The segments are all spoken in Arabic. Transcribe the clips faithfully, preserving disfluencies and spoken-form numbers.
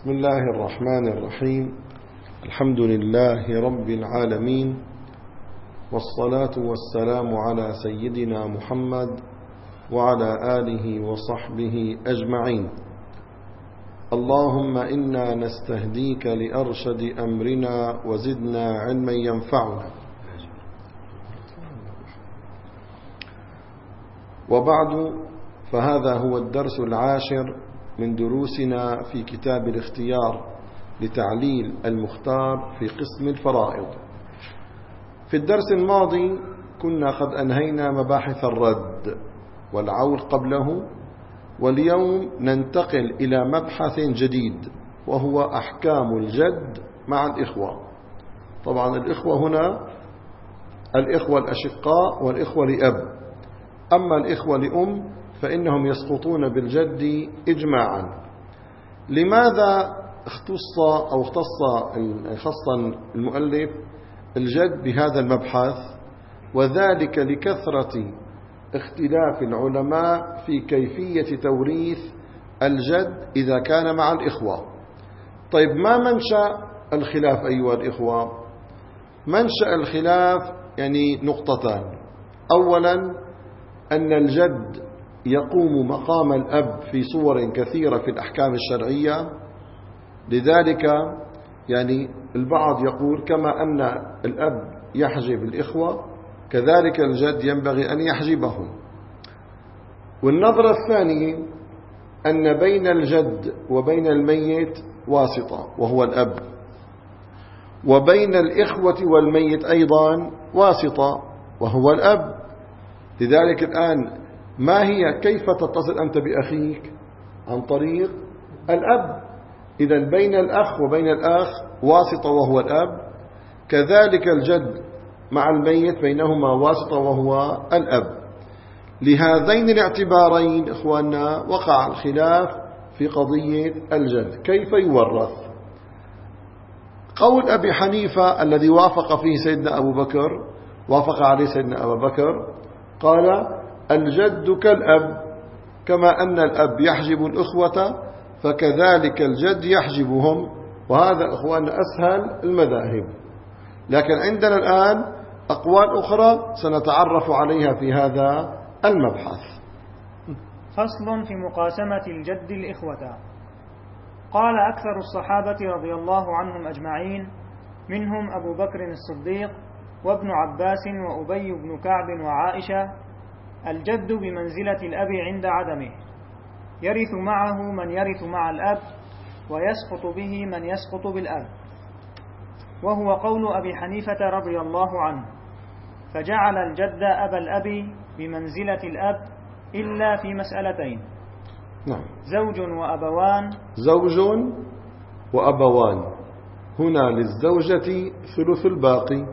بسم الله الرحمن الرحيم. الحمد لله رب العالمين، والصلاة والسلام على سيدنا محمد وعلى آله وصحبه أجمعين. اللهم إنا نستهديك لأرشد أمرنا وزدنا علما ينفعنا. وبعد، فهذا هو الدرس العاشر من دروسنا في كتاب الاختيار لتعليل المختار في قسم الفرائض. في الدرس الماضي كنا قد أنهينا مباحث الرد والعول قبله، واليوم ننتقل إلى مبحث جديد وهو أحكام الجد مع الإخوة. طبعا الإخوة هنا الإخوة الأشقاء والإخوة لأب، أما الإخوة لأم فإنهم يسقطون بالجد إجماعا. لماذا اختص أو اختص خص المؤلف الجد بهذا المبحث؟ وذلك لكثرة اختلاف العلماء في كيفية توريث الجد إذا كان مع الإخوة. طيب، ما منشأ الخلاف أيها الإخوة؟ منشأ الخلاف يعني نقطتان. أولا، أن الجد يقوم مقام الأب في صور كثيرة في الأحكام الشرعية. لذلك يعني البعض يقول كما أن الأب يحجب الإخوة كذلك الجد ينبغي أن يحجبهم. والنظرة الثانية أن بين الجد وبين الميت واسطة وهو الأب، وبين الإخوة والميت أيضا واسطة وهو الأب. لذلك الآن ما هي كيف تتصل أنت بأخيك؟ عن طريق الأب. إذا بين الأخ وبين الأخ واسطة وهو الأب، كذلك الجد مع الميت بينهما واسطة وهو الأب. لهذين الاعتبارين إخواننا وقع الخلاف في قضية الجد كيف يورث. قول أبي حنيفة الذي وافق فيه سيدنا أبو بكر، وافق عليه سيدنا أبو بكر، قال الجد كالأب، كما أن الأب يحجب الأخوة فكذلك الجد يحجبهم. وهذا إخواننا أسهل المذاهب، لكن عندنا الآن أقوال أخرى سنتعرف عليها في هذا المبحث. فصل في مقاسمة الجد الإخوة. قال أكثر الصحابة رضي الله عنهم أجمعين، منهم أبو بكر الصديق وابن عباس وأبي بن كعب وعائشة: الجد بمنزلة الأب عند عدمه، يرث معه من يرث مع الأب، ويسقط به من يسقط بالأب. وهو قول أبي حنيفة رضي الله عنه، فجعل الجد أبا الأب بمنزلة الأب إلا في مسألتين: نعم. زوج وأبوان. زوج وأبوان، هنا للزوجة ثلث الباقي،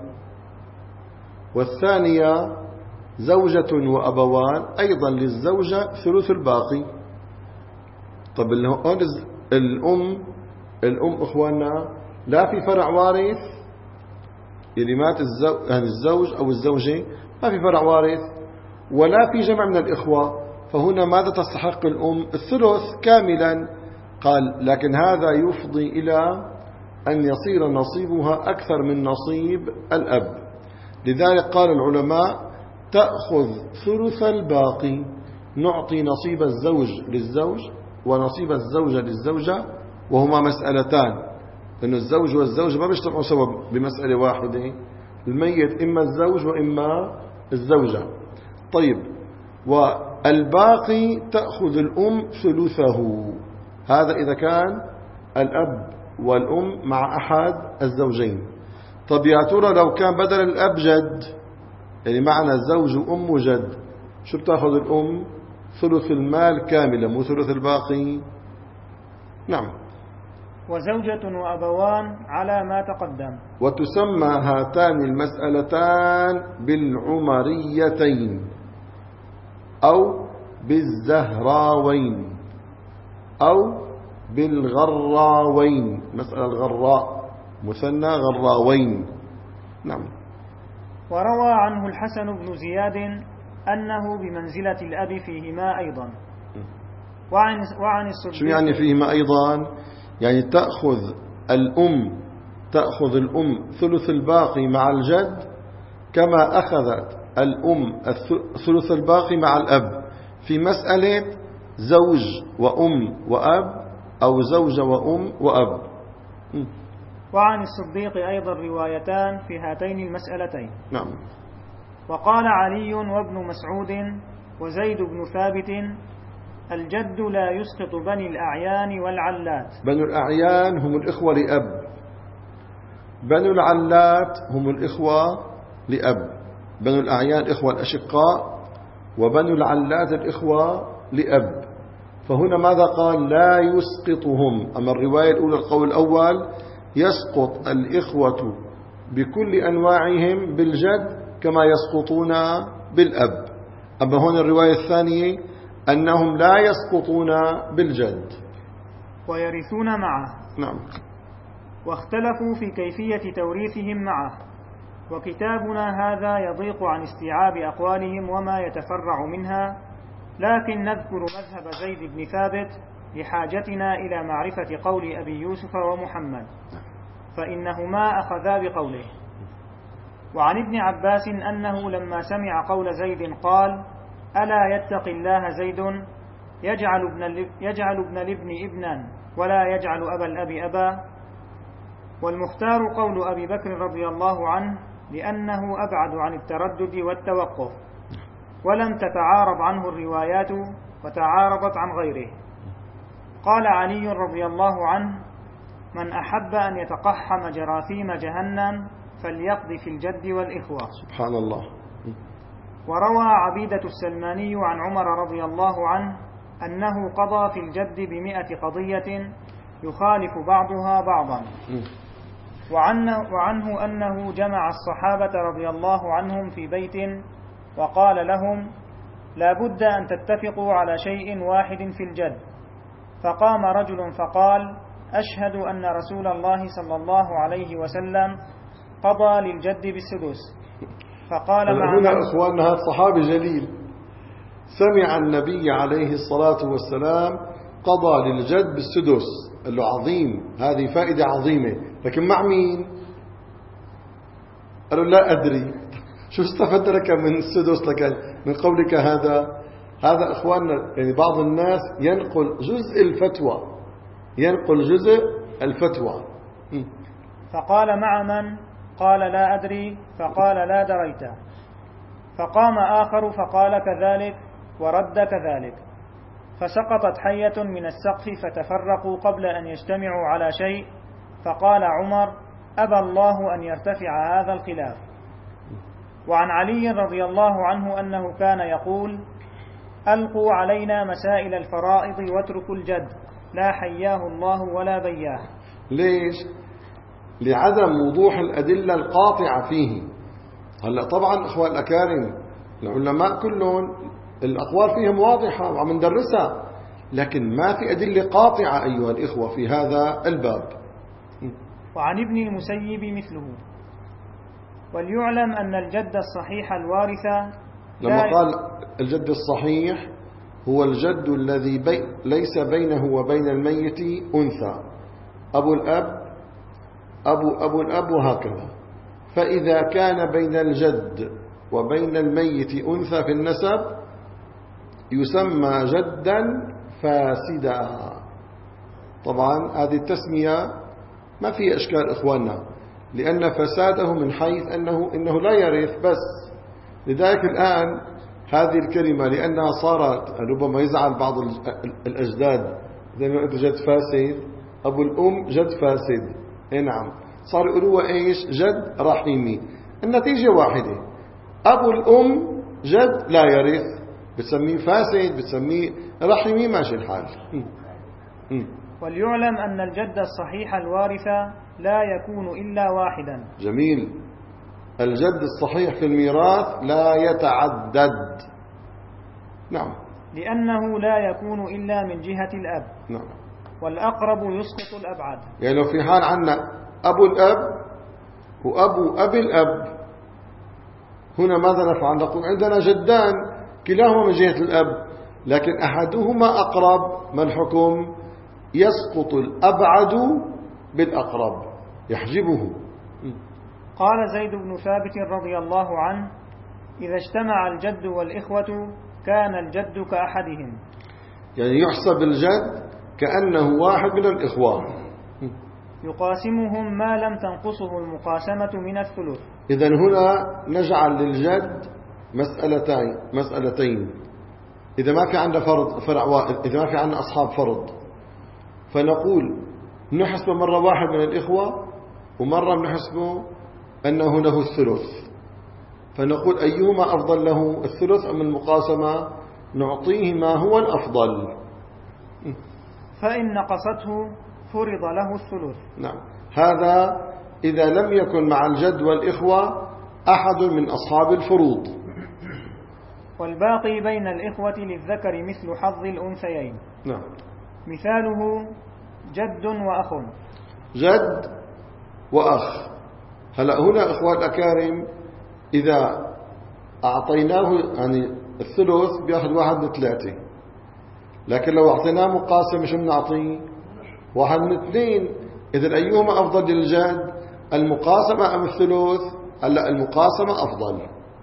والثانية زوجة وأبوان أيضا للزوجة ثلث الباقي. طب الأم الأم إخواننا لا في فرع وارث، يعني مات الزوج, يعني الزوج أو الزوجة ما في فرع وارث ولا في جمع من الإخوة، فهنا ماذا تستحق الأم؟ الثلث كاملا. قال لكن هذا يفضي إلى أن يصير نصيبها أكثر من نصيب الأب. لذلك قال العلماء تأخذ ثلث الباقي، نعطي نصيب الزوج للزوج ونصيب الزوجة للزوجة، وهما مسألتان، لأن الزوج والزوجة ما بيجتمعوا سوا بمسألة واحدة، الميت إما الزوج وإما الزوجة. طيب، والباقي تأخذ الأم ثلثه، هذا إذا كان الأب والأم مع أحد الزوجين. طب يا ترى لو كان بدل الأب جد، يعني معنى زوج وأم وجد، شو بتأخذ الأم؟ ثلث المال كاملا مو ثلث الباقي. نعم. وزوجة وأبوان على ما تقدم. وتسمى هاتان المسألتان بالعمريتين أو بالزهراوين أو بالغراوين، مسألة الغراء مثنى غراوين. نعم. وروى عنه الحسن بن زياد أنه بمنزلة الأب فيهما أيضا. وعن, وعن الصديق. شو يعني فيهما أيضا؟ يعني تأخذ الأم تأخذ الأم ثلث الباقي مع الجد كما أخذت الأم الثلث الباقي مع الأب في مسألة زوج وأم وأب أو زوجة وأم وأب. وعن الصديق أيضا روايتان في هاتين المسألتين. نعم. وقال علي وابن مسعود وزيد بن ثابت الجد لا يسقط بني الأعيان والعلات. بنو الأعيان هم الإخوة لأب، بنو العلات هم الإخوة لأب. بنو الأعيان إخوة الأشقاء، وبنو العلات الإخوة لأب. فهنا ماذا قال؟ لا يسقطهم. أما الرواية الأولى القول الأول يسقط الإخوة بكل أنواعهم بالجد كما يسقطون بالأب. أما هنا الرواية الثانية أنهم لا يسقطون بالجد ويرثون معه. نعم. واختلفوا في كيفية توريثهم معه، وكتابنا هذا يضيق عن استيعاب أقوالهم وما يتفرع منها، لكن نذكر مذهب زيد بن ثابت لحاجتنا إلى معرفة قول أبي يوسف ومحمد، فإنهما أخذا بقوله. وعن ابن عباس أنه لما سمع قول زيد قال: ألا يتق الله زيد يجعل ابن, يجعل ابن الابن ابنا ولا يجعل أبا الأب أبا. والمختار قول أبي بكر رضي الله عنه لأنه أبعد عن التردد والتوقف، ولم تتعارض عنه الروايات وتعارضت عن غيره. قال علي رضي الله عنه: من أحب أن يتقحم جراثيم جهنم فليقضي في الجد والإخوة. سبحان الله. وروى عبيدة السلماني عن عمر رضي الله عنه أنه قضى في الجد بمئة قضية يخالف بعضها بعضا. وعنه, وعنه أنه جمع الصحابة رضي الله عنهم في بيت وقال لهم: لا بد أن تتفقوا على شيء واحد في الجد. فقام رجل فقال: أشهد أن رسول الله صلى الله عليه وسلم قضى للجد بالسدس. فقال: مع هنا أخواننا هذا صحابي جليل سمع النبي عليه الصلاة والسلام قضى للجد بالسدس، قال له عظيم، هذه فائدة عظيمة، لكن مع مين؟ قالوا لا أدري. شو استفدت لك من السدس لك من قولك هذا؟ هذا أخواننا يعني بعض الناس ينقل جزء الفتوى ينقل جزء الفتوى. فقال: مع من؟ قال: لا أدري. فقال: لا دريت. فقام آخر فقال كذلك ورد كذلك، فسقطت حية من السقف فتفرقوا قبل أن يجتمعوا على شيء. فقال عمر: أبى الله أن يرتفع هذا الخلاف. وعن علي رضي الله عنه أنه كان يقول: ألقوا علينا مسائل الفرائض واتركوا الجد، لا حياه الله ولا بياه. ليش؟ لعدم وضوح الأدلة القاطعة فيه. هلأ طبعا أخوان الأكارم العلماء كلهم الأقوال فيهم واضحة وعم ندرسها، لكن ما في أدلة قاطعة أيها الإخوة في هذا الباب. وعن ابن المسيب مثله. وليعلم أن الجد الصحيح الوارث لما قال الجد الصحيح هو الجد الذي بي ليس بينه وبين الميت أنثى، أبو الأب أبو أبو الأب وهكذا. فإذا كان بين الجد وبين الميت أنثى في النسب يسمى جدا فاسدا. طبعا هذه التسمية ما في إشكال إخواننا، لأن فساده من حيث أنه إنه لا يرث بس. لذلك الآن هذه الكلمة لأنها صارت ربما يزعل بعض الأجداد زي ما قلت جد فاسد، أبو الأم جد فاسد. إيه نعم، صار يقولوا إيش؟ جد رحيمي. النتيجة واحدة، أبو الأم جد لا يرث، بتسميه فاسد بتسميه رحيمي، ماشي الحال. وليعلم أن الجد الصحيح الوارث لا يكون إلا واحدا. جميل. الجد الصحيح في الميراث لا يتعدد. نعم. لأنه لا يكون إلا من جهة الأب. نعم. والأقرب يسقط الأبعد. يعني لو في حال عنا أبو الأب وأبو أبي الأب، هنا ماذا نفعل؟ نقول عندنا جدان كلاهما من جهة الأب، لكن أحدهما أقرب، ما الحكم؟ يسقط الأبعد بالأقرب يحجبه. قال زيد بن ثابت رضي الله عنه: إذا اجتمع الجد والإخوة كان الجد كأحدهم، يعني يحسب الجد كأنه واحد من الإخوة، يقاسمهم ما لم تنقصه المقاسمة من الثلث. إذن هنا نجعل للجد مسألتين مسألتين إذا ما في عندنا فرض فرع واحد، إذا ما في عندنا أصحاب فرض، فنقول نحسب مرة واحد من الإخوة ومرة نحسبه أنه له الثلث، فنقول أيهما أفضل له الثلث أم المقاسمة؟ نعطيه ما هو الأفضل. فإن نقصته فرض له الثلث. نعم، هذا إذا لم يكن مع الجد والإخوة أحد من أصحاب الفروض. والباقي بين الإخوة للذكر مثل حظ الأنثيين. نعم. مثاله جد وأخ. جد وأخ. هلأ هنا إخوة الأكارم إذا أعطيناه يعني الثلث بيأخذ واحد من ثلاثة، لكن لو أعطيناه مقاسم مش بنعطيه واحد من اثنين. إذن أيهما أفضل للجد؟ المقاسمة أم الثلث؟ هلأ المقاسمة أفضل.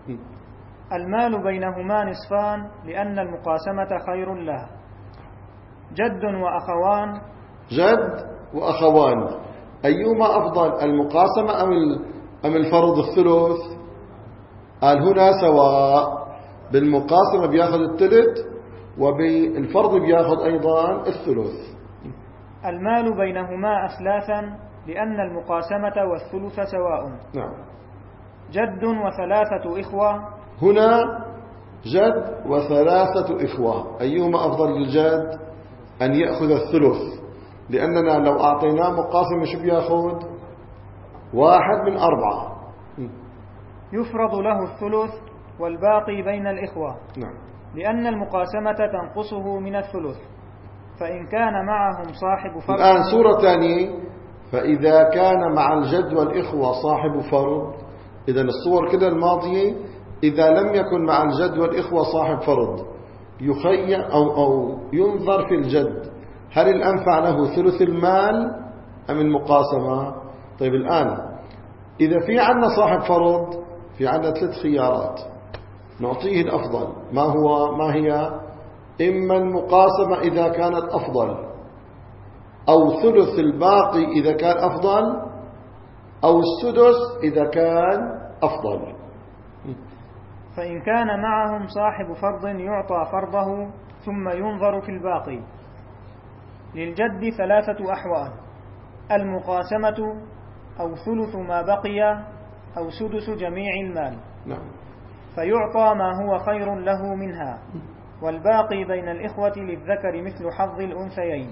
المال بينهما نصفان لأن المقاسمة خير له. جد وأخوان. جد وأخوان أيهما أفضل؟ المقاسمة أم أم الفرض الثلث؟ قال هنا سواء، بالمقاسمة بياخذ الثلث وبالفرض بياخذ أيضا الثلث. المال بينهما أثلاثا لأن المقاسمة والثلث سواء. نعم. جد وثلاثة إخوة. هنا جد وثلاثة إخوة أيهما أفضل للجد؟ أن يأخذ الثلث، لأننا لو أعطيناه مقاسم مش بياخذ واحد من أربعة. يفرض له الثلث والباقي بين الإخوة. نعم. لأن المقاسمة تنقصه من الثلث، فإن كان معهم صاحب فرض. الآن صورة ثانية، فإذا كان مع الجد والإخوة صاحب فرض، إذا الصور كده الماضية إذا لم يكن مع الجد والإخوة صاحب فرض يخير أو, أو ينظر في الجد هل الأنفع له ثلث المال أم المقاسمة؟ طيب الآن إذا في عنا صاحب فرض في عنا ثلاث خيارات نعطيه الأفضل. ما هو ما هي؟ إما المقاسمة إذا كانت أفضل، أو ثلث الباقي إذا كان أفضل، أو السدس إذا كان أفضل. فإن كان معهم صاحب فرض يعطى فرضه ثم ينظر في الباقي. للجد ثلاثة أحوال: المقاسمة أو ثلث ما بقي أو سدس جميع المال. نعم. فيعطى ما هو خير له منها، والباقي بين الإخوة للذكر مثل حظ الأنثيين.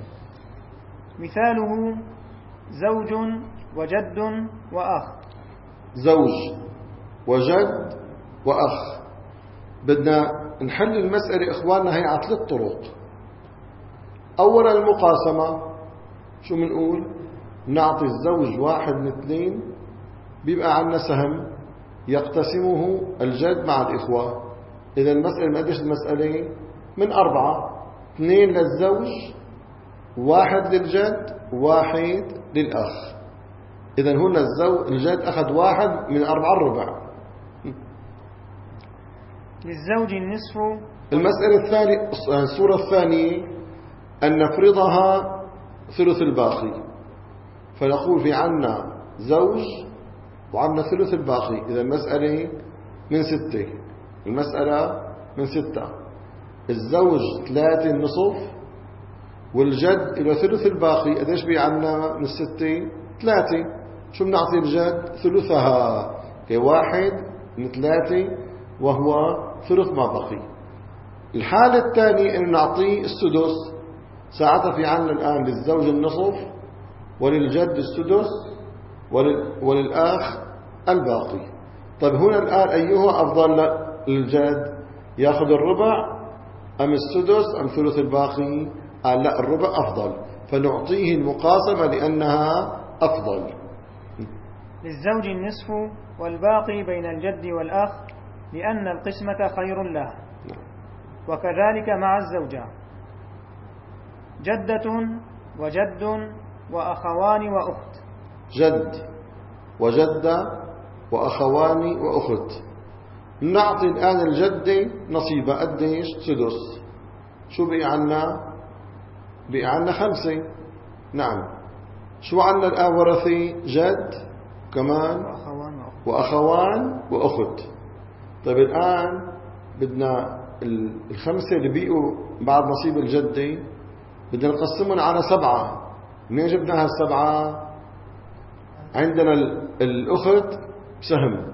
مثاله زوج وجد وأخ. زوج وجد وأخ. بدنا نحل المسألة إخواننا هي على ثلاث طرق. أولا المقاسمة، شو منقول؟ نعطي الزوج واحد من اثنين، بيبقى عنا سهم يقتسمه الجد مع الإخوة. إذا المسألة ما قديش المسألة؟ من أربعة، اثنين للزوج، واحد للجد، واحد للأخ. إذا هنا الزوج الجد أخذ واحد من أربعة الربع. للزوج النصف. المسألة الثانية الصورة الثانية أن نفرضها ثلث الباقي، فنقول في عنا زوج وعنا ثلث الباقي. إذا المسألة من ستة، المسألة من ستة، الزوج ثلاثة النصف والجد إلى ثلث الباقي. قديش بي عنا من الستة؟ ثلاثة. شو بنعطي الجد؟ ثلثها، كواحد من ثلاثة وهو ثلث ما بقي. الحالة الثانية أن نعطيه السدس. ساعتها في عنا الآن للزوج النصف وللجد السدس وللأخ الباقي. طيب هنا الآن أيها أفضل للجد؟ يأخذ الربع أم السدس أم ثلث الباقي؟ قال لا، الربع أفضل، فنعطيه المقاسمة لأنها أفضل. للزوج النصف والباقي بين الجد والأخ لأن القسمة خير له. وكذلك مع الزوجة. جدة وجد وأخوان وأخت. جد وجدة وأخوان وأخت. نعطي الآن الجدة نصيبها قديش؟ سدس. شو بقي عنا؟ بقي عنا خمسة. نعم. شو عنا الآن ورثي؟ جد كمان وأخوان وأخت. وأخوان وأخت. طيب الآن بدنا الخمسة اللي بقوا بعد نصيب الجدة بدنا نقسمهم على سبعة. منين جبنا هالسبعة؟ عندنا الأخت بسهم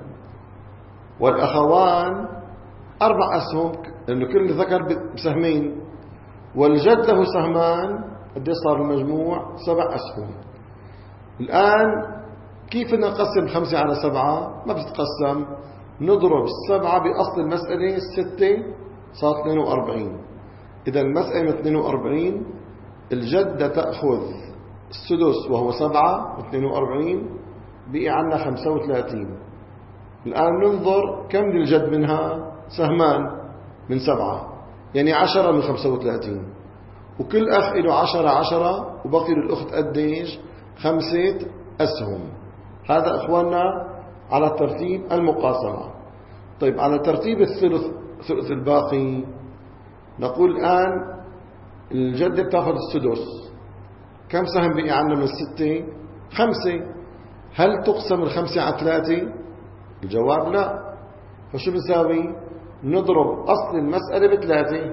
والأخوان أربع أسهم لأنه كل ذكر بسهمين، والجد له سهمان. قديش صار المجموع؟ سبع أسهم. الآن كيف بدنا نقسم خمسة على سبعة؟ ما بتتقسم. نضرب السبعة بأصل المسألة ستة صار اثنين وأربعين. إذا المسألة اثنين وأربعين، الجدة تأخذ السدس وهو سبعة واثنين وأربعين، بقي عنا خمسة وثلاثين. الآن ننظر كم للجد منها؟ سهمان من سبعة، يعني عشرة من خمسة وثلاثين، وكل أخ له عشرة عشرة، وبقي للأخت قديش؟ خمسة أسهم. هذا إخواننا على ترتيب المقاسمة. طيب على ترتيب الثلث، ثلث الباقي، نقول الآن الجدة بتاخذ السدس. كم سهم بقي عنا من الستة؟ خمسة. هل تقسم الخمسة على ثلاثة؟ الجواب لا. فشو بنساوي؟ نضرب أصل المسألة بثلاثة،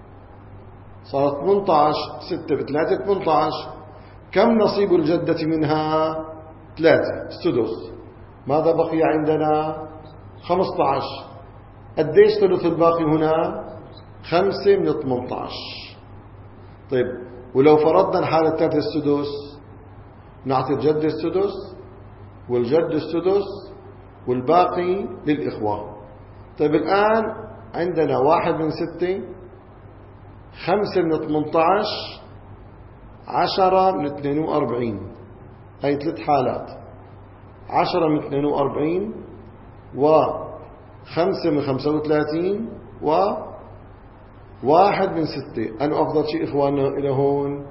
صارت ثمانية عشر. ستة بثلاثة ثمانية عشر. كم نصيب الجدة منها؟ ثلاثة، السدس. ماذا بقي عندنا؟ خمسة عشر. قديش ثلث الباقي هنا؟ خمسة من ثمانية عشر. طيب ولو فرضنا حالة ثلاثة السدس، نعطي الجد السدس والجد السدس والباقي للإخوة. طيب الآن عندنا واحد من ستة، خمسة من ثمانية عشر، عشرة من اثنين وأربعين. هاي ثلاث حالات، عشرة من اثنين وأربعين وخمسة من خمسة وثلاثين وواحد من ستة. أنا أفضل شيء إخواننا إلى هون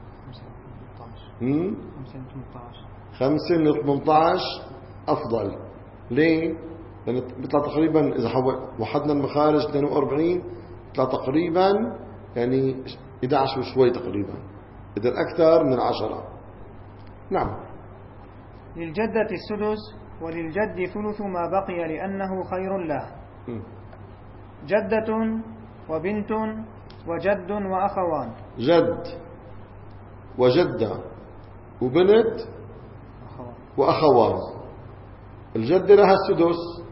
خمسة من ثمانية عشر أفضل. ليه؟ لأن بيطلع تقريبا إذا وحدنا المخارج اثنين وأربعين بيطلع تقريبا يعني إحدى عشر وشوي تقريبا، إذا أكثر من عشرة. نعم. للجدة السدس وللجد ثلث ما بقي لأنه خير له. م. جدة وبنت وجد وأخوان. جد وجدة وبنت وأخوان. الجدة لها السدس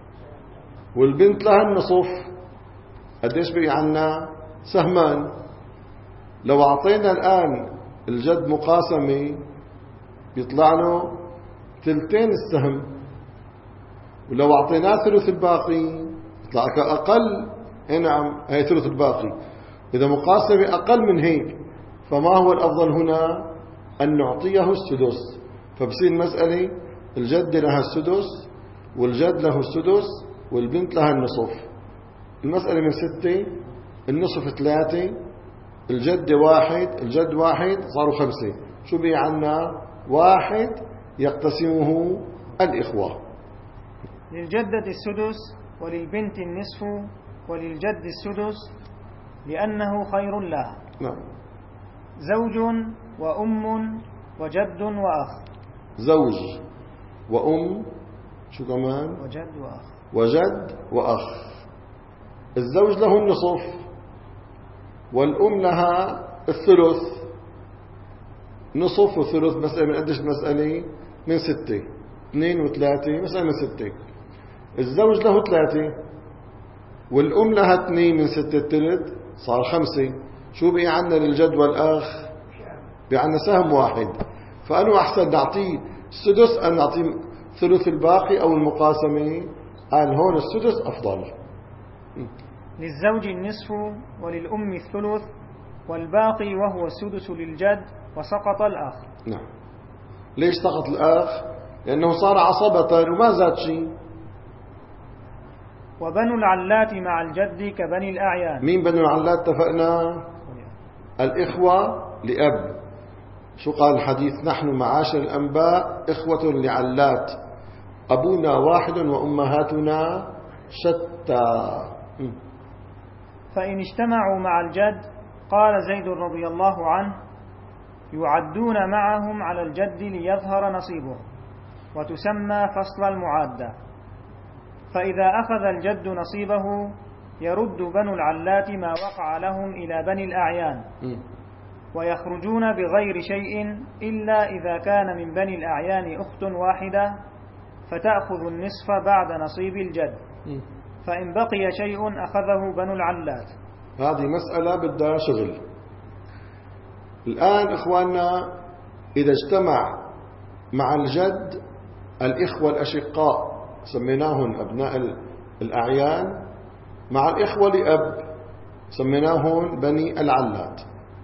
والبنت لها النصف. قديش بقي عنا؟ سهمان. لو أعطينا الآن الجد مقاسمة بيطلع له ثلثين السهم، ولو أعطيناه ثلث الباقي يطلع أقل. نعم، هي ثلث الباقي. إذا مقاسمة أقل من هيك، فما هو الأفضل هنا؟ أن نعطيه السدس. فبصير المسألة الجد لها السدس والجد له السدس والبنت لها النصف. المسألة من ستة، النصف ثلاثة، الجد واحد، الجد واحد، صاروا خمسة. شو بقي عنا؟ واحد يقتسمه الإخوة. للجدة السدس وللبنت النصف وللجد السدس لأنه خير له. نعم. زوج وأم وجد وأخ. زوج وأم، شو كمان؟ وجد وأخ. وجد وأخ. الزوج له النصف والأم لها الثلث. نصف وثلث مسألة من قديش المسألة؟ من ستة. اثنين وثلاثة مسألة من ستة. الزوج له ثلاثة والأم لها اثنين من ستة، الثلث صار خمسة. شو بقي عنا للجد والأخ؟ بقي عنا سهم واحد. فأنه أحسن نعطيه السدس أن نعطيه ثلث الباقي أو المقاسمة؟ قال هون السدس أفضل. للزوج النصف وللأم الثلث والباقي وهو السدس للجد وسقط الأخ. نعم. ليش سقط الأخ؟ لأنه صار عصبة وما زاد شيء. وبنو العلات مع الجد كبني الأعيان. مين بنو العلات؟ اتفقنا الإخوة لأب شو قال الحديث؟ نحن معاشر الأنباء إخوة لعلات، أبونا واحد وأمهاتنا شتى. فإن اجتمعوا مع الجد، قال زيد رضي الله عنه: يعدون معهم على الجد ليظهر نصيبه، وتسمى فصل المعادة. فإذا أخذ الجد نصيبه يرد بنو العلات ما وقع لهم إلى بني الأعيان، ويخرجون بغير شيء إلا إذا كان من بني الأعيان أخت واحدة، فتأخذ النصف بعد نصيب الجد، فإن بقي شيء أخذه بنو العلات. هذه مسألة بدها شغل. الآن إخواننا، إذا اجتمع مع الجد الإخوة الأشقاء سميناهم أبناء الأعيان مع الإخوة لأب سميناهم بني العلات،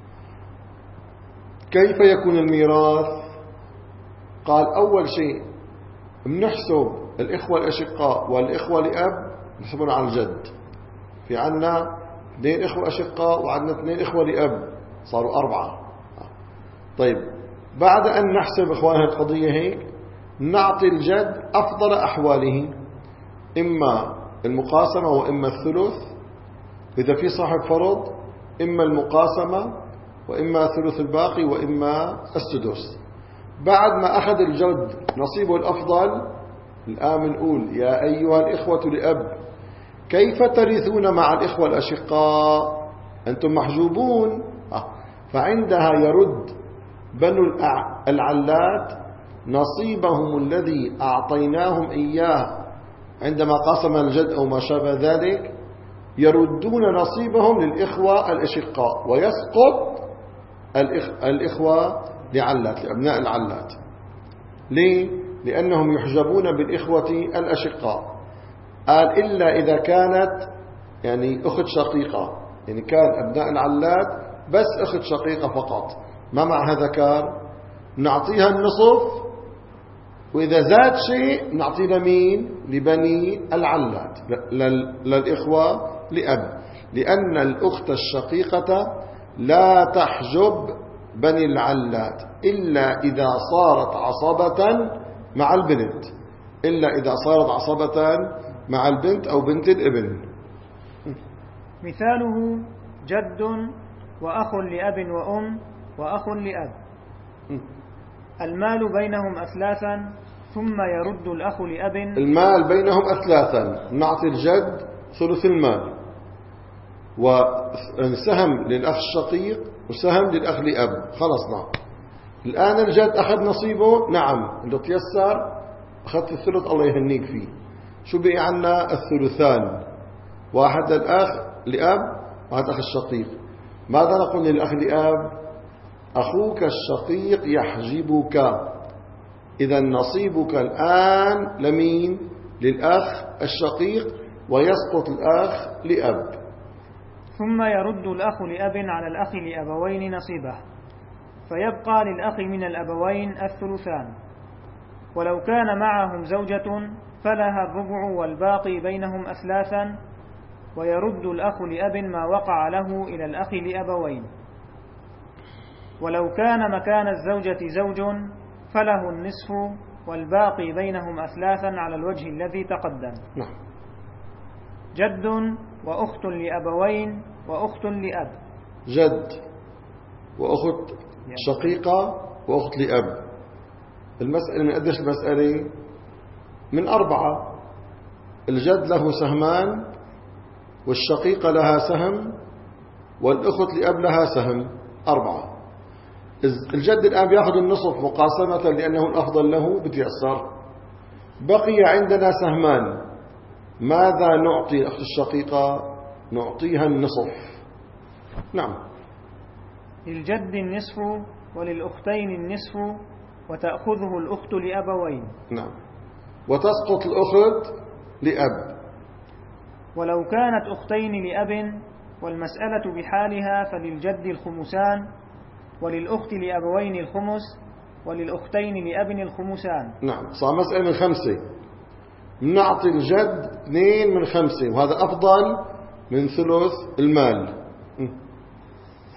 كيف يكون الميراث؟ قال أول شيء بنحسب الإخوة الأشقاء والإخوة لأب نحسبهم على الجد. في عنا اثنين إخوة أشقاء وعندنا اثنين إخوة لأب، صاروا أربعة. طيب بعد أن نحسب إخوانها القضية هيك، نعطي الجد أفضل أحواله، إما المقاسمة وإما الثلث، إذا في صاحب فرض إما المقاسمة وإما ثلث الباقي وإما السدس. بعد ما أخذ الجد نصيبه الأفضل، الآن نقول يا أيها الإخوة لأب كيف ترثون مع الإخوة الأشقاء؟ أنتم محجوبون. فعندها يرد بنو العلات نصيبهم الذي أعطيناهم إياه عندما قسم الجد أو ما شابه ذلك، يردون نصيبهم للإخوة الأشقاء، ويسقط الإخ... الإخوة لعلات لأبناء العلات. ليه؟ لأنهم يحجبون بالإخوة الأشقاء. قال إلا إذا كانت يعني أخت شقيقة، يعني كان أبناء العلات بس أخت شقيقة فقط ما معها ذكر، نعطيها النصف، وإذا زاد شيء نعطينا مين؟ لبني العلات، للإخوة لأب، لأن الأخت الشقيقة لا تحجب بني العلات إلا إذا صارت عصبة مع البنت، إلا إذا صارت عصبة مع البنت أو بنت الابن. مثاله جد وأخ لأب وأم وأخ لأب. المال بينهم أثلاثا ثم يرد الأخ لأب. المال بينهم أثلاثا، نعطي الجد ثلث المال، وسهم للأخ الشقيق وسهم للأخ لأب. خلصنا. الآن الجد أخذ نصيبه، نعم اللي تيسر أخذت الثلث الله يهنيك فيه. شو بقي عنا؟ الثلثان، واحد للأخ لأب واحد أخ الشقيق. ماذا نقول للأخ لأب؟ أخوك الشقيق يحجبك، إذا نصيبك الآن لمين؟ للأخ الشقيق، ويسقط الأخ لأب. ثم يرد الأخ لأب على الأخ لأبوين نصيبه، فيبقى للأخ من الأبوين الثلثان، ولو كان معهم زوجة فلها الربع والباقي بينهم أثلاثا، ويرد الأخ لأب ما وقع له إلى الأخ لأبوين. ولو كان مكان الزوجة زوج فله النصف والباقي بينهم أثلاثا على الوجه الذي تقدم. نعم. جد وأخت لأبوين وأخت لأب. جد وأخت شقيقة وأخت لأب. المسألة من قديش المسألة؟ من أربعة. الجد له سهمان، والشقيقة لها سهم، والأخت لأب لها سهم، أربعة. الجد الآن بيأخذ النصف مقاسمة لأنه الأفضل له بتيسر. بقي عندنا سهمان، ماذا نعطي الأخت الشقيقة؟ نعطيها النصف. نعم. للجد النصف وللأختين النصف، وتأخذه الأخت لأبوين. نعم. وتسقط الأخت لأب. ولو كانت أختين لأب والمسألة بحالها فللجد الخمسان، وللأخت لأبوين الخمس، وللأختين لأب الخمسان. نعم. صار مسألة من خمسة، نعطي الجد اثنين من خمسة، وهذا أفضل من ثلث المال.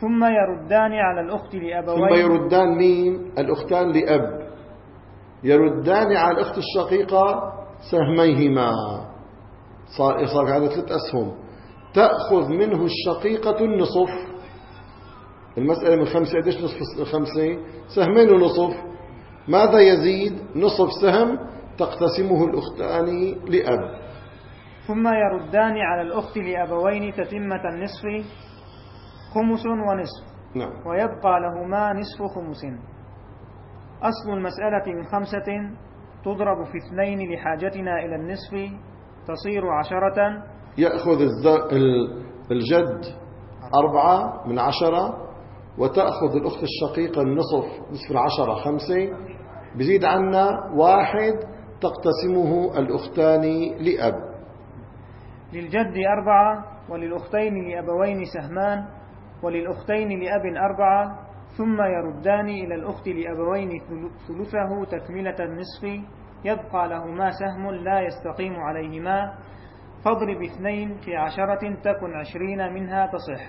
ثم يردان على الأخت لأبوين. ثم يردان مين؟ الأختان لأب يردان على الأخت الشقيقة سهميهما، صار صار هذا ثلاث أسهم. تأخذ منه الشقيقة النصف. المسألة من خمسة، قديش نصف خمسة؟ سهمين ونصف. ماذا يزيد؟ نصف سهم تقتسمه الأختان لأب. ثم يردان على الأخت لأبوين تتمة النصف خمس ونصف. نعم. ويبقى لهما نصف خمس. أصل المسألة من خمسة تضرب في اثنين لحاجتنا إلى النصف تصير عشرة. يأخذ الجد أربعة من عشرة، وتأخذ الأخت الشقيقة النصف، نصف العشرة خمسة، بزيد عنا واحد تقتسمه الأختان لأب. للجد أربعة، وللأختين لأبوين سهمان، وللأختين لأب أربعة. ثم يردان إلى الأخت لأبوين ثلثه تكملة النصف، يبقى لهما سهم لا يستقيم عليهما. فاضرب اثنين في عشرة تكن عشرين منها تصح.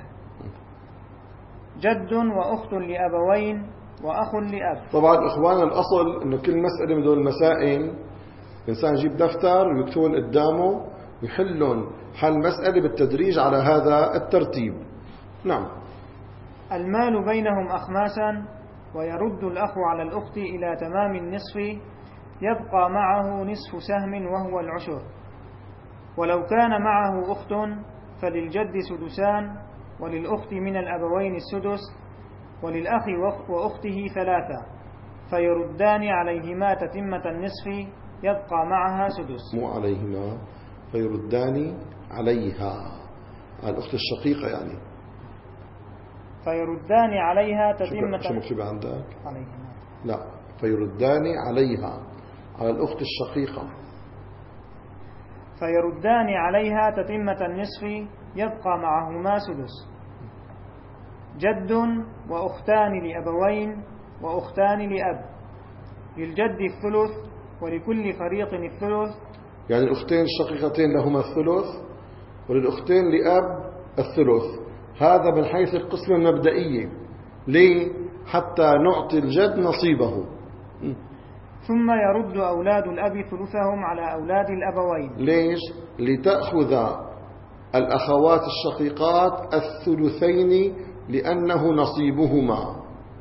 جد وأخت لأبوين وأخ لأب. طبعا إخوانا الأصل أنه كل مسألة من دول المسائل إنسان يجيب دفتر ويكتبون قدامه ويحلون حل مسألة بالتدريج على هذا الترتيب. نعم. المال بينهم أخماسا، ويرد الأخ على الأخت إلى تمام النصف، يبقى معه نصف سهم وهو العشر. ولو كان معه أخت فللجد سدسان، وللأخت من الأبوين السدس، وللأخ وأخته ثلاثة، فيردان عليهما تتمة النصف، يبقى معها سدس. مو عليهما، فيردان عليها، على الأخت الشقيقة يعني. فيردان عليها تتمة. شو مكتوب عندك؟ عليهما. لا، فيردان عليها، على الأخت الشقيقة. فيردان عليها تتمة النصف، يبقى معهما سدس. جد وأختان لأبوين وأختان لأب. للجد الثلث، ولكل فريق الثلث. يعني الأختين الشقيقتين لهما الثلث، وللأختين لأب الثلث. هذا من حيث القسمة المبدئية. ليه؟ حتى نعطي الجد نصيبه. ثم يرد أولاد الأب ثلثهم على أولاد الأبوين. ليش؟ لتأخذ الأخوات الشقيقات الثلثين لأنه نصيبهما.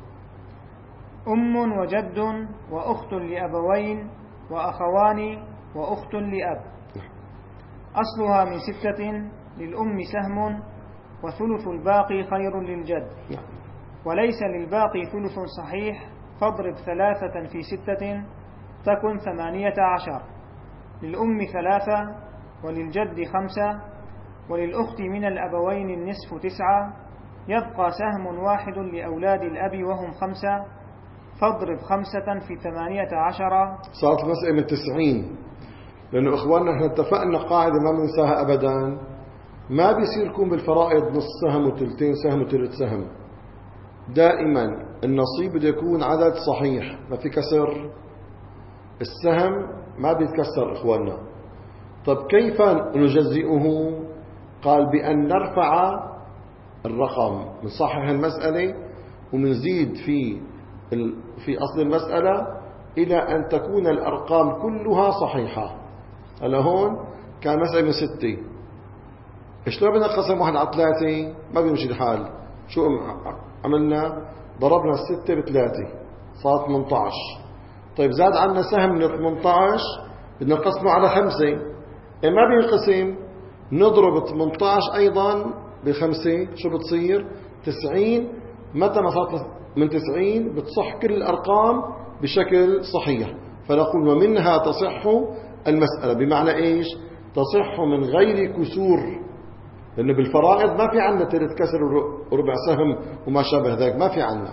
أم وجد وأخت لأبوين وأخوان وأخت لأب. أصلها من ستة، للأم سهم، وثلث الباقي خير للجد. وليس للباقي ثلث صحيح، فاضرب ثلاثة في ستة تكن ثمانية عشر. للأم ثلاثة، وللجد خمسة، وللأخت من الأبوين النصف تسعة، يبقى سهم واحد لأولاد الأب وهم خمسة، فاضرب خمسة في ثمانية عشر. صارت المسألة من تسعين، لأنه إخواننا احنا اتفقنا قاعدة ما بننساها أبدا، ما بيصير يكون بالفرائض نص سهم وثلثين سهم وثلث سهم. دائما النصيب بده يكون عدد صحيح، ما في كسر. السهم ما بيتكسر إخواننا. طب كيف نجزئه؟ قال بأن نرفع الرقم، نصحح المسألة ومنزيد في في أصل المسألة إلى أن تكون الأرقام كلها صحيحة. هلا هون كان مسألة من ستة، شلون بدنا نقسم واحد على ثلاثة؟ ما بيمشي الحال. شو عملنا؟ ضربنا الستة بثلاثة صارت ثمانية عشر. طيب زاد عنا سهم من ثمانية عشر بدنا نقسمه على خمسة، إيه ما بينقسم. نضرب ثمانية عشر أيضا بخمسة، شو بتصير؟ تسعين. متى ما صارت من تسعين بتصح كل الأرقام بشكل صحيح، فنقول ومنها تصح المسألة. بمعنى إيش؟ تصح من غير كسور، لأنه بالفرائض ما في عنا تلت كسر وربع سهم وما شابه ذلك، ما في عنا.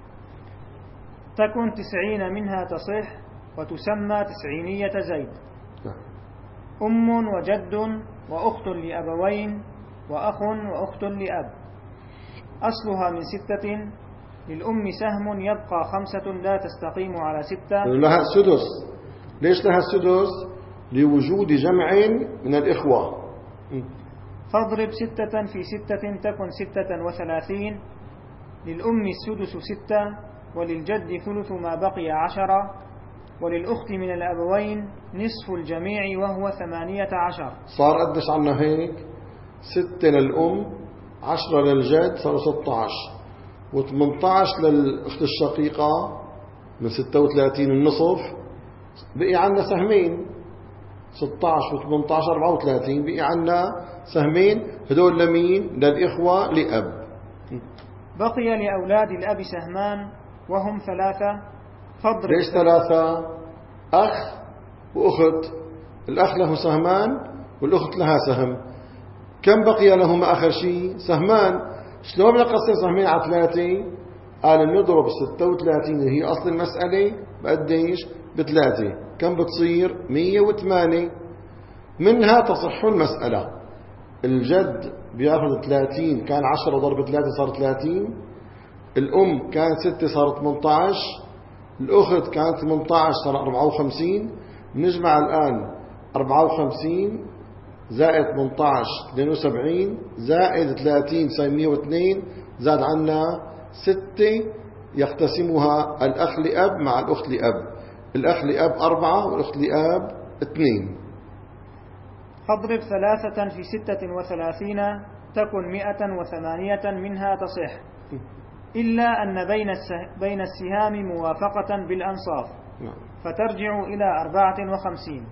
تكن تسعين منها تصح، وتسمى تسعينية زيد. أم وجد وأخت لأبوين وأخ وأخت لأب. أصلها من ستة، للأم سهم، يبقى خمسة لا تستقيم على ستة. لها السدس. ليش لها السدس؟ لوجود جمع من الإخوة. فاضرب ستة في ستة تكن ستة وثلاثين، للأم السدس ستة، وللجد ثلث ما بقي عشرة، وللأخت من الأبوين نصف الجميع وهو ثمانية عشر. صار قدش عنا هيك؟ ستة للأم، عشرة للجد، صاروا ستة عشر، وثمانية عشر للأخت الشقيقة من ستة وثلاثين النصف، بقي عنا سهمين، ستة عشر وثمانية عشر أربعة وثلاثين، بقي عنا سهمين. هدول لمين؟ للإخوة لأب. بقي لأولاد الأب سهمان وهم ثلاثة. فاضرب. ليش ثلاثة؟ أخ وأخت، الأخ له سهمان والأخت لها سهم. كم بقي لهم آخر شيء؟ سهمان. شلون نقسم سهمين على ثلاثة؟ قال نضرب ستة وثلاثين اللي هي أصل المسألة بقديش؟ بثلاثة. كم بتصير؟ مية وثمانية. منها تصح المسألة. الجد بياخذ ثلاثين، كان عشرة ضرب ثلاثة صار ثلاثين. الأم كانت ستة صار ثمانية عشر. الأخت كانت ثمانية عشر صار أربعة وخمسين. نجمع الآن أربعة وخمسين زائد ثمانية عشر اثنين وسبعين زائد ثلاثين صار مية واثنين، زاد عنا ستة يقتسمها الأخ لأب مع الأخت لأب. الأخ لأب أربعة والأخت لأب اثنين. فاضرب ثلاثة في ستة وثلاثين تكن مئة وثمانية، منها تصح، إلا أن بين بين السهام موافقة بالأنصاف فترجع إلى أربعة وخمسين.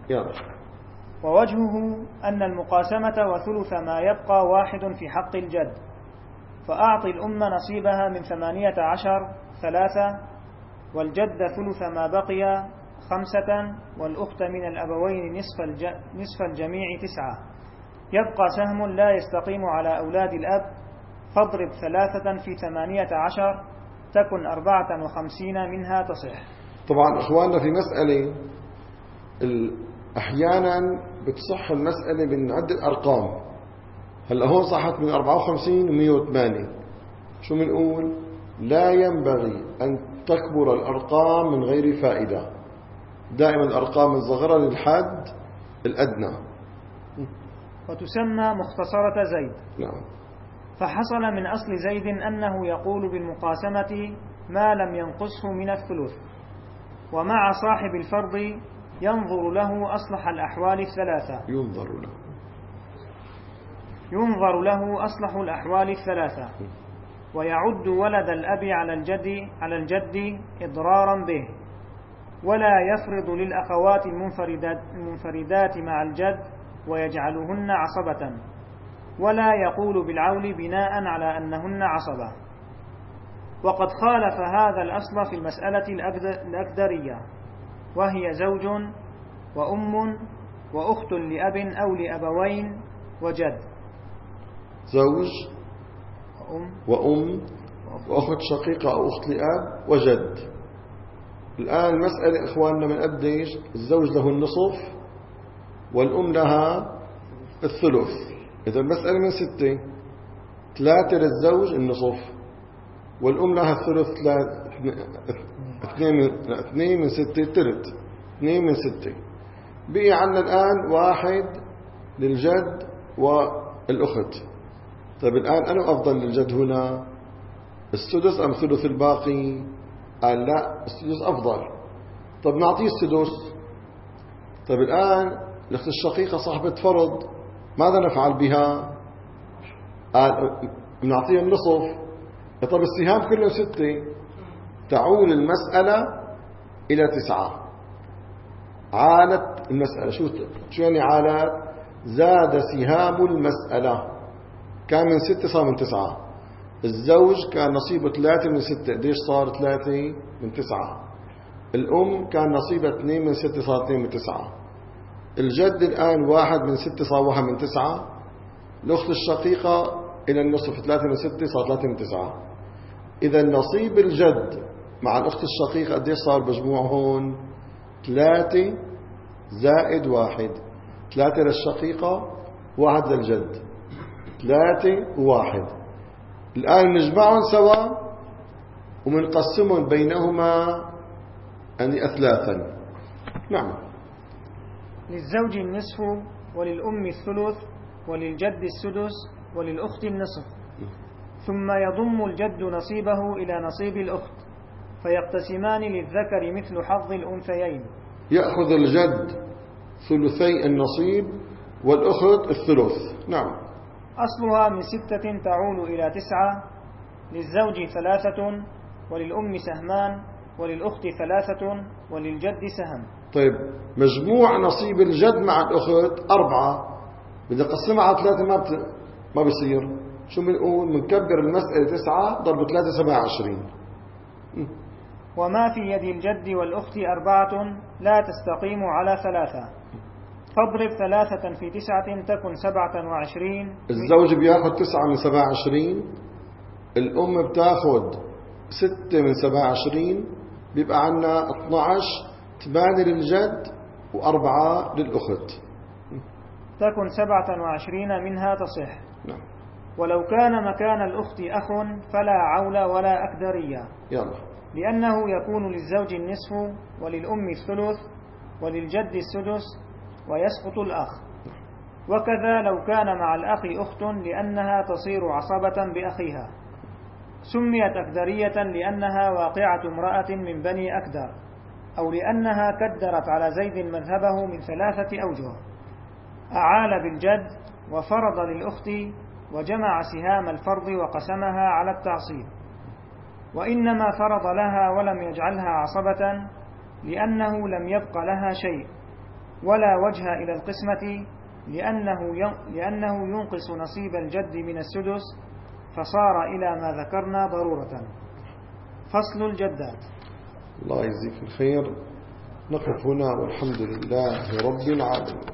ووجهه أن المقاسمة وثلث ما يبقى واحد في حق الجد، فأعطي الأم نصيبها من ثمانية عشر ثلاثة، والجد ثلث ما بقي خمسة، والأخت من الأبوين نصف, الج... نصف الجميع تسعة. يبقى سهم لا يستقيم على أولاد الأب. فاضرب ثلاثة في ثمانية عشر تكن أربعة وخمسين، منها تصح. طبعا إخواننا في مسألة أحيانا بتصح المسألة من عدة أرقام. هلأ هون صحت من أربعة وخمسين ومية وثمانية. شو منقول؟ لا ينبغي أن تكبر الأرقام من غير فائدة. دائما الأرقام الصغيرة للحد الأدنى. وتسمى مختصرة زيد. نعم. فحصل من أصل زيد أنه يقول بالمقاسمة ما لم ينقصه من الثلث، ومع صاحب الفرض ينظر له أصلح الأحوال الثلاثة. ينظر له ينظر له أصلح الأحوال الثلاثة، ويعد ولد الأب على الجد على الجد إضرارا به، ولا يفرض للأخوات المنفردات, المنفردات مع الجد ويجعلهن عصبة، ولا يقول بالعول بناء على أنهن عصبة. وقد خالف هذا الأصل في المسألة الأكدرية، وهي زوج وأم وأخت لأب أو لأبوين وجد. زوج وأم, وأم وأخت شقيقة أو أخت لأب وجد. الآن المسألة إخواننا من قديش؟ الزوج له النصف والأم لها الثلث. إذا المسألة من ستة، ثلاثة للزوج النصف والأم لها الثلث، اثنين من اثنين من ستة تلت، اثنين من ستة. بقي عنا الآن واحد للجد والأخت. طيب الآن أنا أفضل للجد هنا السدس أم ثلث الباقي؟ قال لا السدس أفضل. طب نعطيه السدس. طيب الآن الأخت الشقيقة صاحبة فرض، ماذا نفعل بها؟ قال نعطيها النصف. طب السهام كلهم ستة، تعول المسألة إلى تسعة. عالت المسألة. شو شو يعني عالت؟ زاد سهام المسألة، كان من ستة صار من تسعة. الزوج كان نصيبه ثلاثة من ستة، قديش صار ثلاثة من تسعة. الأم كان نصيبها اثنين من ستة صار اثنين من تسعة. الجد الآن واحد من ستة صار واحد من تسعة. الأخت الشقيقة إلى النصف ثلاثة من ستة صار ثلاثة من تسعة. إذا نصيب الجد مع الأخت الشقيقة قديش صار مجموع هون؟ ثلاثة زائد واحد. ثلاثة للشقيقة واحد للجد، ثلاثة وواحد. الآن نجمعهم سوا ومنقسمهم بينهما أني أثلاثا. نعم. للزوج النصف، وللأم الثلث، وللجد السدس، وللأخت النصف. ثم يضم الجد نصيبه إلى نصيب الأخت فيقتسمان للذكر مثل حظ الأنثيين. يأخذ الجد ثلثي النصيب والأخت الثلث. نعم. أصلها من ستة تعول إلى تسعة، للزوج ثلاثة وللأم سهمان وللأخت ثلاثة وللجد سهم. طيب مجموع نصيب الجد مع الأخت أربعة، بدي أقسمها على ثلاثة ما بت... ما بيصير. شو بنقول؟ بنكبر المسألة تسعة ضرب ثلاثة سبعة عشرين. وما في يد الجد والأخت أربعة لا تستقيم على ثلاثة، فاضرب ثلاثة في تسعة تكن سبعة وعشرين. الزوج بياخد تسعة من سبعة عشرين، الأم بتاخد ستة من سبعة عشرين، بيبقى عنا اثني عشر، ثمانية للجد وأربعة للأخت، تكن سبعة وعشرين منها تصح. نعم. ولو كان مكان الأخت أخ فلا عول ولا أكدرية، يلا. لأنه يكون للزوج النصف وللأم الثلث وللجد السدس ويسقط الأخ. وكذا لو كان مع الأخ أخت لأنها تصير عصبة بأخيها، سميت أكدرية لأنها واقعة امرأة من بني أكدر، أو لأنها كدرت على زيد مذهبه من ثلاثة أوجه: أعال بالجد وفرض للأخت وجمع سهام الفرض وقسمها على التعصيب، وإنما فرض لها ولم يجعلها عصبة لأنه لم يبق لها شيء ولا وجه إلى القسمة، لأنه لأنه ينقص نصيب الجد من السدس، فصار إلى ما ذكرنا ضرورة. فصل الجدات. الله يجزيك الخير. نقف هنا والحمد لله رب العالمين.